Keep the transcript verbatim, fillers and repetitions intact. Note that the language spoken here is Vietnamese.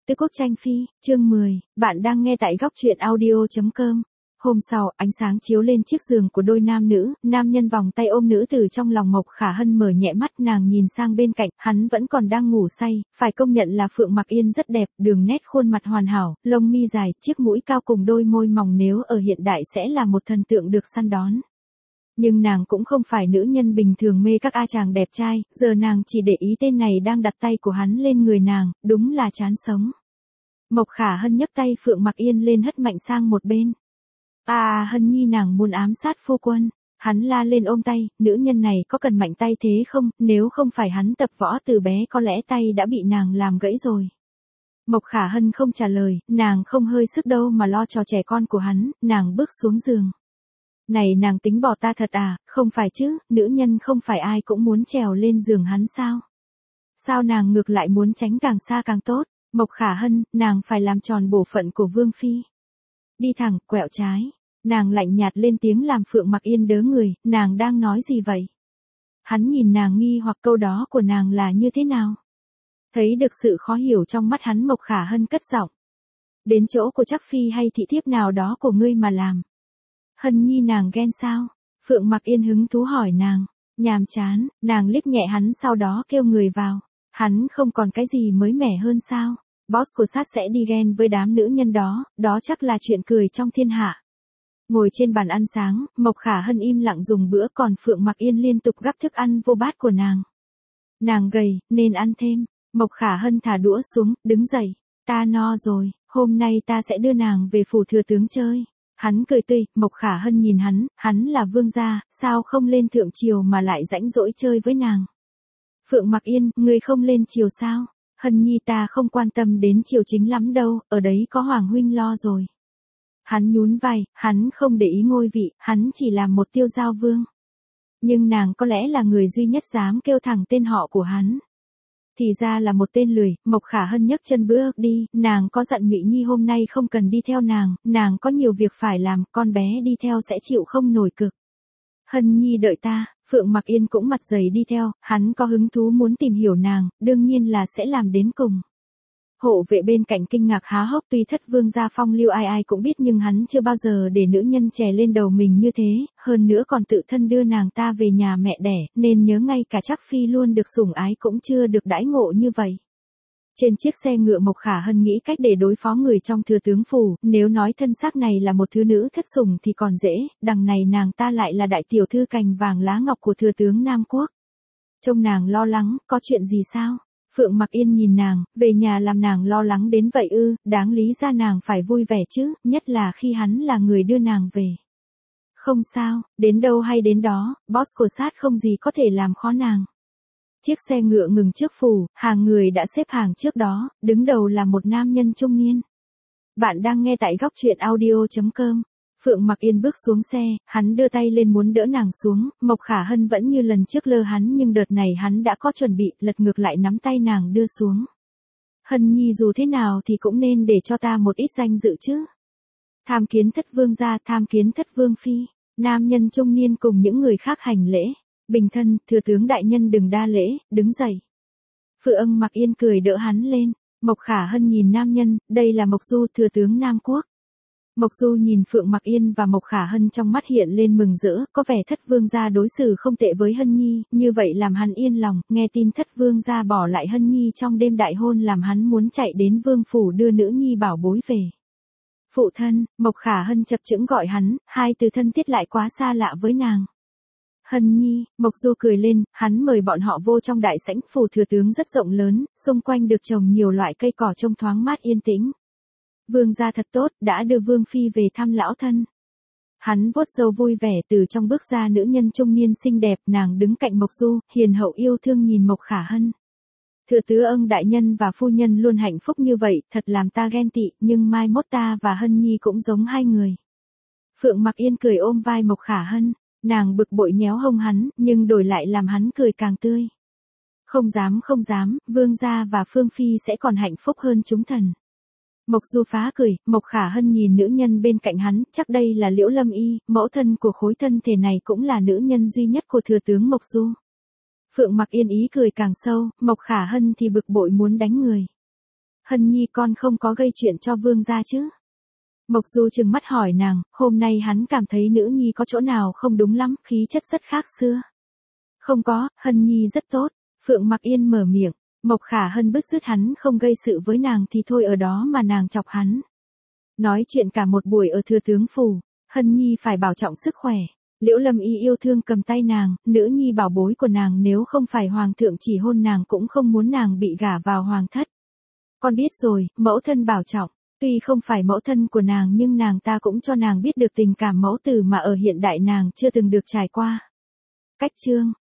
Tứ Quốc Tranh Phi, chương mười, bạn đang nghe tại góc truyện audio chấm com. Hôm sau, ánh sáng chiếu lên chiếc giường của đôi nam nữ, nam nhân vòng tay ôm nữ tử trong lòng Mộc Khả Hân mở nhẹ mắt, nàng nhìn sang bên cạnh, hắn vẫn còn đang ngủ say, phải công nhận là Phượng Mặc Yên rất đẹp, đường nét khuôn mặt hoàn hảo, lông mi dài, chiếc mũi cao cùng đôi môi mỏng nếu ở hiện đại sẽ là một thần tượng được săn đón. Nhưng nàng cũng không phải nữ nhân bình thường mê các a chàng đẹp trai, giờ nàng chỉ để ý tên này đang đặt tay của hắn lên người nàng, đúng là chán sống. Mộc Khả Hân nhấc tay Phượng Mặc Yên lên hất mạnh sang một bên. À Hân nhi, nàng muốn ám sát phu quân. Hắn la lên ôm tay, nữ nhân này có cần mạnh tay thế không, nếu không phải hắn tập võ từ bé có lẽ tay đã bị nàng làm gãy rồi. Mộc Khả Hân không trả lời, nàng không hơi sức đâu mà lo cho trẻ con của hắn, nàng bước xuống giường. Này nàng tính bỏ ta thật à, không phải chứ, nữ nhân không phải ai cũng muốn trèo lên giường hắn sao? Sao nàng ngược lại muốn tránh càng xa càng tốt? Mộc Khả Hân, nàng phải làm tròn bổn phận của Vương Phi. Đi thẳng, quẹo trái. Nàng lạnh nhạt lên tiếng làm Phượng Mặc Yên đớ người, nàng đang nói gì vậy? Hắn nhìn nàng nghi hoặc câu đó của nàng là như thế nào? Thấy được sự khó hiểu trong mắt hắn, Mộc Khả Hân cất giọng. Đến chỗ của chắc phi hay thị thiếp nào đó của ngươi mà làm. Hân nhi, nàng ghen sao? Phượng Mặc Yên hứng thú hỏi nàng. Nhàm chán, nàng liếc nhẹ hắn sau đó kêu người vào. Hắn không còn cái gì mới mẻ hơn sao? Boss của sát sẽ đi ghen với đám nữ nhân đó, đó chắc là chuyện cười trong thiên hạ. Ngồi trên bàn ăn sáng, Mộc Khả Hân im lặng dùng bữa, còn Phượng Mặc Yên liên tục gắp thức ăn vô bát của nàng. Nàng gầy, nên ăn thêm. Mộc Khả Hân thả đũa xuống, đứng dậy. Ta no rồi, hôm nay ta sẽ đưa nàng về phủ thừa tướng chơi. Hắn cười tươi, Mộc Khả Hân nhìn hắn, hắn là vương gia, sao không lên thượng triều mà lại rãnh rỗi chơi với nàng. Phượng Mặc Yên, ngươi không lên triều sao? Hân nhi, ta không quan tâm đến triều chính lắm đâu, ở đấy có Hoàng huynh lo rồi. Hắn nhún vai, hắn không để ý ngôi vị, hắn chỉ là một tiêu giao vương. Nhưng nàng có lẽ là người duy nhất dám kêu thẳng tên họ của hắn. Thì ra là một tên lười. Mộc Khả Hân nhấc chân bước đi, nàng có dặn Nhụy Nhi hôm nay không cần đi theo nàng, nàng có nhiều việc phải làm, con bé đi theo sẽ chịu không nổi cực. Hân nhi đợi ta. Phượng Mặc Yên cũng mặt dày đi theo, hắn có hứng thú muốn tìm hiểu nàng, đương nhiên là sẽ làm đến cùng. Hộ vệ bên cạnh kinh ngạc há hốc, tuy thất vương gia phong lưu ai ai cũng biết nhưng hắn chưa bao giờ để nữ nhân chè lên đầu mình như thế, hơn nữa còn tự thân đưa nàng ta về nhà mẹ đẻ, nên nhớ ngay cả chắc phi luôn được sủng ái cũng chưa được đãi ngộ như vậy. Trên chiếc xe ngựa, Mộc Khả Hân nghĩ cách để đối phó người trong thừa tướng phủ, nếu nói thân xác này là một thứ nữ thất sủng thì còn dễ, đằng này nàng ta lại là đại tiểu thư cành vàng lá ngọc của thừa tướng Nam Quốc. Trông nàng lo lắng, có chuyện gì sao? Phượng Mặc Yên nhìn nàng, về nhà làm nàng lo lắng đến vậy ư, đáng lý ra nàng phải vui vẻ chứ, nhất là khi hắn là người đưa nàng về. Không sao, đến đâu hay đến đó, boss của sát không gì có thể làm khó nàng. Chiếc xe ngựa ngừng trước phủ, hàng người đã xếp hàng trước đó, đứng đầu là một nam nhân trung niên. Bạn đang nghe tại góc truyện audio chấm com. Phượng Mặc Yên bước xuống xe, hắn đưa tay lên muốn đỡ nàng xuống, Mộc Khả Hân vẫn như lần trước lơ hắn nhưng đợt này hắn đã có chuẩn bị, lật ngược lại nắm tay nàng đưa xuống. Hân nhi, dù thế nào thì cũng nên để cho ta một ít danh dự chứ. Tham kiến thất vương gia, tham kiến thất vương phi. Nam nhân trung niên cùng những người khác hành lễ. Bình thân, thừa tướng đại nhân đừng đa lễ, đứng dậy. Phượng Mặc Yên cười đỡ hắn lên. Mộc Khả Hân nhìn nam nhân, đây là Mộc Du, thừa tướng Nam Quốc. Mộc Du nhìn Phượng Mặc Yên và Mộc Khả Hân, trong mắt hiện lên mừng rỡ, có vẻ thất vương gia đối xử không tệ với Hân nhi, như vậy làm hắn yên lòng, nghe tin thất vương gia bỏ lại Hân nhi trong đêm đại hôn làm hắn muốn chạy đến vương phủ đưa nữ nhi bảo bối về. Phụ thân, Mộc Khả Hân chập chững gọi hắn, hai từ thân thiết lại quá xa lạ với nàng. Hân nhi, Mộc Du cười lên, hắn mời bọn họ vô trong đại sảnh. Phủ thừa tướng rất rộng lớn, xung quanh được trồng nhiều loại cây cỏ trông thoáng mát yên tĩnh. Vương gia thật tốt, đã đưa vương phi về thăm lão thân. Hắn vuốt râu vui vẻ, từ trong bước ra nữ nhân trung niên xinh đẹp, nàng đứng cạnh Mộc Du, hiền hậu yêu thương nhìn Mộc Khả Hân. Thừa tướng ân đại nhân và phu nhân luôn hạnh phúc như vậy, thật làm ta ghen tị, nhưng mai mốt ta và Hân nhi cũng giống hai người. Phượng Mặc Yên cười ôm vai Mộc Khả Hân, nàng bực bội nhéo hông hắn, nhưng đổi lại làm hắn cười càng tươi. Không dám không dám, vương gia và phương phi sẽ còn hạnh phúc hơn chúng thần. Mộc Du phá cười, Mộc Khả Hân nhìn nữ nhân bên cạnh hắn, chắc đây là Liễu Lâm Y, mẫu thân của khối thân thể này cũng là nữ nhân duy nhất của thừa tướng Mộc Du. Phượng Mặc Yên ý cười càng sâu, Mộc Khả Hân thì bực bội muốn đánh người. Hân Nhi con không có gây chuyện cho Vương gia chứ? Mộc Du trừng mắt hỏi nàng, hôm nay hắn cảm thấy nữ nhi có chỗ nào không đúng lắm, khí chất rất khác xưa. Không có, Hân Nhi rất tốt. Phượng Mặc Yên mở miệng. Mộc Khả Hân bứt rứt hắn không gây sự với nàng thì thôi ở đó mà nàng chọc hắn. Nói chuyện cả một buổi ở Thừa Tướng Phủ, Hân Nhi phải bảo trọng sức khỏe. Liễu Lâm Y yêu thương cầm tay nàng, nữ nhi bảo bối của nàng, nếu không phải hoàng thượng chỉ hôn nàng cũng không muốn nàng bị gả vào hoàng thất. Con biết rồi, mẫu thân bảo trọng. Tuy không phải mẫu thân của nàng nhưng nàng ta cũng cho nàng biết được tình cảm mẫu tử mà ở hiện đại nàng chưa từng được trải qua. Cách chương